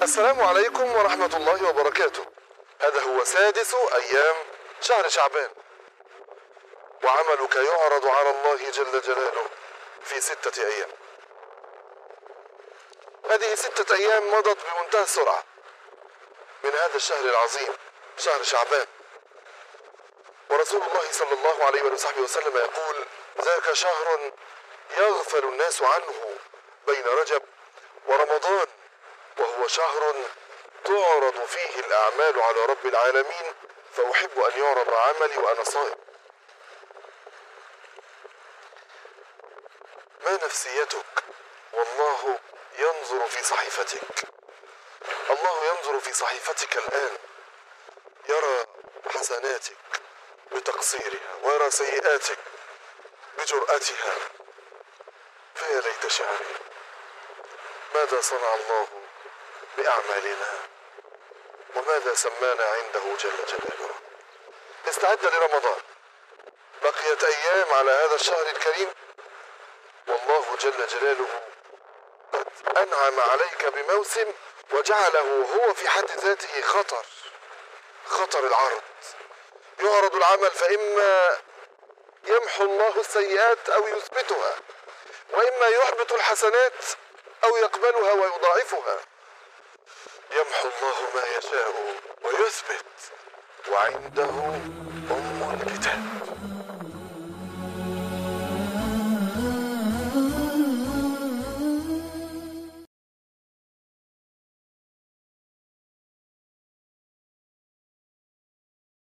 السلام عليكم ورحمة الله وبركاته. هذا هو سادس أيام شهر شعبان، وعملك يعرض على الله جل جلاله في 6 أيام. هذه 6 أيام مضت بمنتهى السرعة من هذا الشهر العظيم، شهر شعبان. ورسول الله صلى الله عليه وصحبه وسلم يقول: ذاك شهر يغفل الناس عنه بين رجب ورمضان، وهو شهر تعرض فيه الأعمال على رب العالمين، فأحب أن يعرض عملي وأنا صائم. ما نفسيتك والله ينظر في صحيفتك؟ الله ينظر في صحيفتك الآن، يرى حسناتك بتقصيرها ويرى سيئاتك بجرأتها. فيا ليت شعري ماذا صنع الله بأعمالنا وماذا سمانا عنده جل جلاله. استعد لرمضان، بقيت أيام على هذا الشهر الكريم، والله جل جلاله قد أنعم عليك بموسم وجعله هو في حد ذاته خطر العرض. يعرض العمل، فإما يمحو الله السيئات أو يثبتها، وإما يحبط الحسنات أو يقبلها ويضاعفها. يمحو الله ما يشاء ويثبت، وعنده أم الكتاب.